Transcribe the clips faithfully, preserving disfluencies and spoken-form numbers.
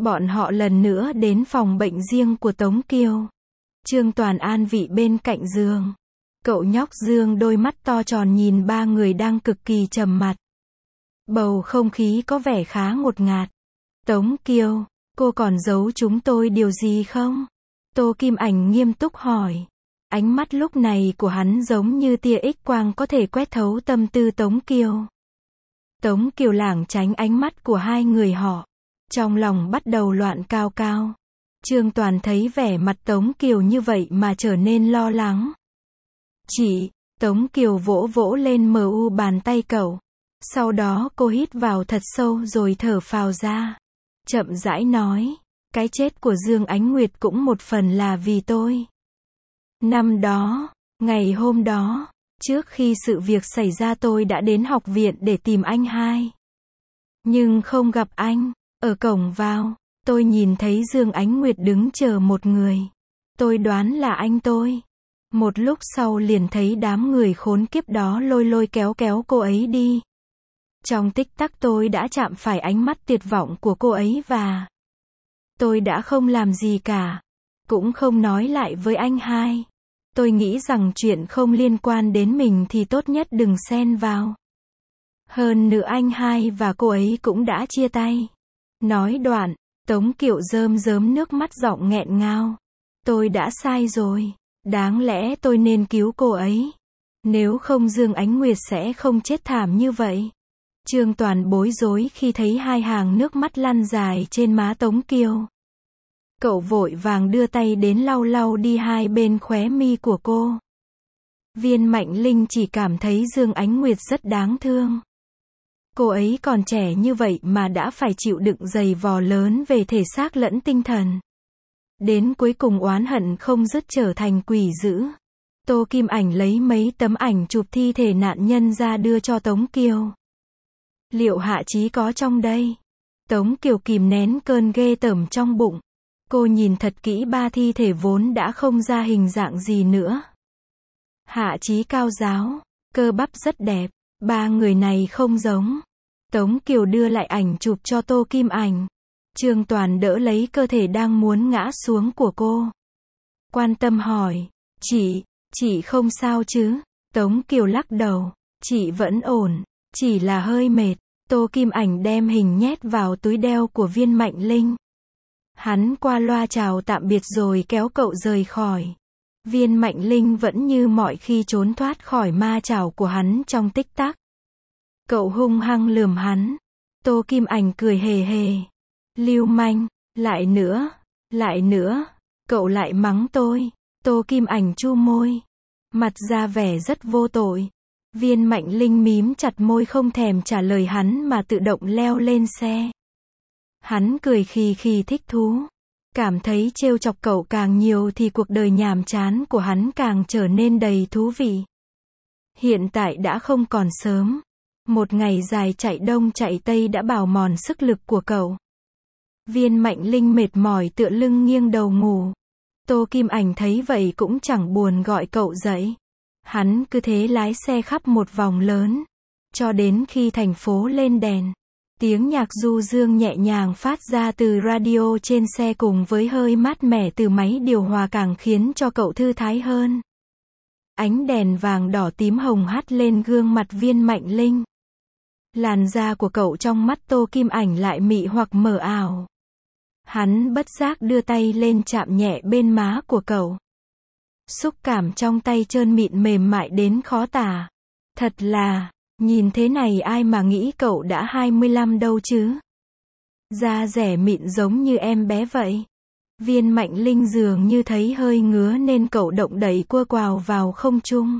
Bọn họ lần nữa đến phòng bệnh riêng của Tống Kiều. Trương Toàn an vị bên cạnh giường. Cậu nhóc Dương đôi mắt to tròn nhìn ba người đang cực kỳ trầm mặc. Bầu không khí có vẻ khá ngột ngạt. Tống Kiều, cô còn giấu chúng tôi điều gì không? Tô Kim Ảnh nghiêm túc hỏi. Ánh mắt lúc này của hắn giống như tia X quang có thể quét thấu tâm tư Tống Kiều. Tống Kiều lảng tránh ánh mắt của hai người họ. Trong lòng bắt đầu loạn cao cao. Trương Toàn thấy vẻ mặt Tống Kiều như vậy mà trở nên lo lắng. Chị, Tống Kiều vỗ vỗ lên mờ u bàn tay cậu. Sau đó cô hít vào thật sâu rồi thở phào ra. Chậm rãi nói, cái chết của Dương Ánh Nguyệt cũng một phần là vì tôi. Năm đó, ngày hôm đó, trước khi sự việc xảy ra tôi đã đến học viện để tìm anh hai. Nhưng không gặp anh. Ở cổng vào, tôi nhìn thấy Dương Ánh Nguyệt đứng chờ một người. Tôi đoán là anh tôi. Một lúc sau liền thấy đám người khốn kiếp đó lôi lôi kéo kéo cô ấy đi. Trong tích tắc tôi đã chạm phải ánh mắt tuyệt vọng của cô ấy và tôi đã không làm gì cả. Cũng không nói lại với anh hai. Tôi nghĩ rằng chuyện không liên quan đến mình thì tốt nhất đừng xen vào. Hơn nữa anh hai và cô ấy cũng đã chia tay. Nói đoạn, Tống Kiều rơm rớm nước mắt giọng nghẹn ngào. Tôi đã sai rồi. Đáng lẽ tôi nên cứu cô ấy. Nếu không Dương Ánh Nguyệt sẽ không chết thảm như vậy. Trương Toàn bối rối khi thấy hai hàng nước mắt lăn dài trên má Tống Kiều. Cậu vội vàng đưa tay đến lau lau đi hai bên khóe mi của cô. Viên Mạnh Linh chỉ cảm thấy Dương Ánh Nguyệt rất đáng thương. Cô ấy còn trẻ như vậy mà đã phải chịu đựng dày vò lớn về thể xác lẫn tinh thần. Đến cuối cùng oán hận không dứt trở thành quỷ dữ. Tô Kim Ảnh lấy mấy tấm ảnh chụp thi thể nạn nhân ra đưa cho Tống Kiều. Liệu Hạ Chí có trong đây? Tống Kiều kìm nén cơn ghê tởm trong bụng. Cô nhìn thật kỹ ba thi thể vốn đã không ra hình dạng gì nữa. Hạ Chí cao ráo, cơ bắp rất đẹp. Ba người này không giống. Tống Kiều đưa lại ảnh chụp cho Tô Kim Ảnh. Trương Toàn đỡ lấy cơ thể đang muốn ngã xuống của cô. Quan tâm hỏi, chị, chị không sao chứ? Tống Kiều lắc đầu, chị vẫn ổn, chỉ là hơi mệt. Tô Kim Ảnh đem hình nhét vào túi đeo của Viên Mạnh Linh. Hắn qua loa chào tạm biệt rồi kéo cậu rời khỏi. Viên Mạnh Linh vẫn như mọi khi trốn thoát khỏi ma chảo của hắn trong tích tắc. Cậu hung hăng lườm hắn. Tô Kim Ảnh cười hề hề. Lưu manh, lại nữa, lại nữa, cậu lại mắng tôi. Tô Kim Ảnh chu môi. Mặt ra vẻ rất vô tội. Viên Mạnh Linh mím chặt môi không thèm trả lời hắn mà tự động leo lên xe. Hắn cười khì khì thích thú. Cảm thấy trêu chọc cậu càng nhiều thì cuộc đời nhàm chán của hắn càng trở nên đầy thú vị. Hiện tại đã không còn sớm. Một ngày dài chạy đông chạy tây đã bào mòn sức lực của cậu. Viên Mạnh Linh mệt mỏi tựa lưng nghiêng đầu ngủ. Tô Kim Ảnh thấy vậy cũng chẳng buồn gọi cậu dậy. Hắn cứ thế lái xe khắp một vòng lớn. Cho đến khi thành phố lên đèn. Tiếng nhạc du dương nhẹ nhàng phát ra từ radio trên xe cùng với hơi mát mẻ từ máy điều hòa càng khiến cho cậu thư thái hơn. Ánh đèn vàng đỏ tím hồng hắt lên gương mặt Viên Mạnh Linh. Làn da của cậu trong mắt Tô Kim Ảnh lại mị hoặc mờ ảo. Hắn bất giác đưa tay lên chạm nhẹ bên má của cậu. Xúc cảm trong tay trơn mịn mềm mại đến khó tả. Thật là, nhìn thế này ai mà nghĩ cậu đã hai mươi lăm đâu chứ. Da rẻ mịn giống như em bé vậy. Viên Mạnh Linh dường như thấy hơi ngứa nên cậu động đẩy cua quào vào không trung.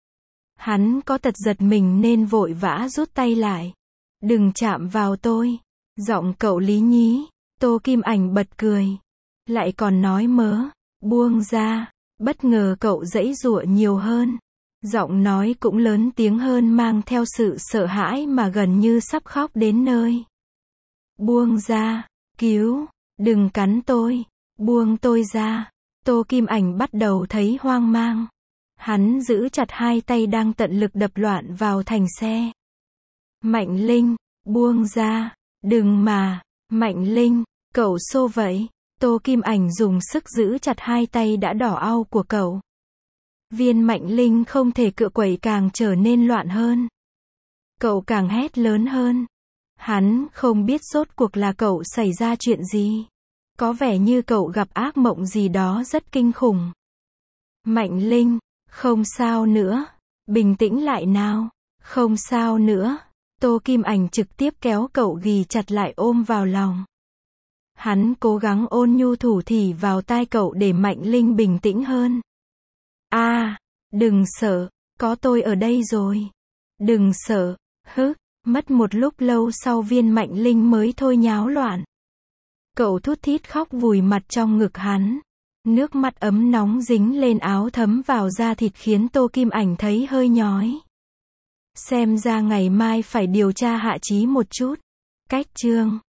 Hắn có tật giật mình nên vội vã rút tay lại. Đừng chạm vào tôi. Giọng cậu lý nhí. Tô Kim Ảnh bật cười. Lại còn nói mớ. Buông ra. Bất ngờ cậu giãy giụa nhiều hơn. Giọng nói cũng lớn tiếng hơn mang theo sự sợ hãi mà gần như sắp khóc đến nơi. Buông ra. Cứu. Đừng cắn tôi. Buông tôi ra. Tô Kim Ảnh bắt đầu thấy hoang mang. Hắn giữ chặt hai tay đang tận lực đập loạn vào thành xe. Mạnh Linh. Buông ra. Đừng mà. Mạnh Linh. Cậu xô vậy. Tô Kim Ảnh dùng sức giữ chặt hai tay đã đỏ au của cậu. Viên Mạnh Linh không thể cựa quậy càng trở nên loạn hơn. Cậu càng hét lớn hơn. Hắn không biết rốt cuộc là cậu xảy ra chuyện gì. Có vẻ như cậu gặp ác mộng gì đó rất kinh khủng. Mạnh Linh, không sao nữa. Bình tĩnh lại nào. Không sao nữa. Tô Kim Ảnh trực tiếp kéo cậu ghì chặt lại ôm vào lòng. Hắn cố gắng ôn nhu thủ thỉ vào tai cậu để Mạnh Linh bình tĩnh hơn. A, à, đừng sợ, có tôi ở đây rồi. Đừng sợ, hứ, mất một lúc lâu sau Viên Mạnh Linh mới thôi nháo loạn. Cậu thút thít khóc vùi mặt trong ngực hắn. Nước mắt ấm nóng dính lên áo thấm vào da thịt khiến Tô Kim Ảnh thấy hơi nhói. Xem ra ngày mai phải điều tra Hạ Chí một chút. Cách chương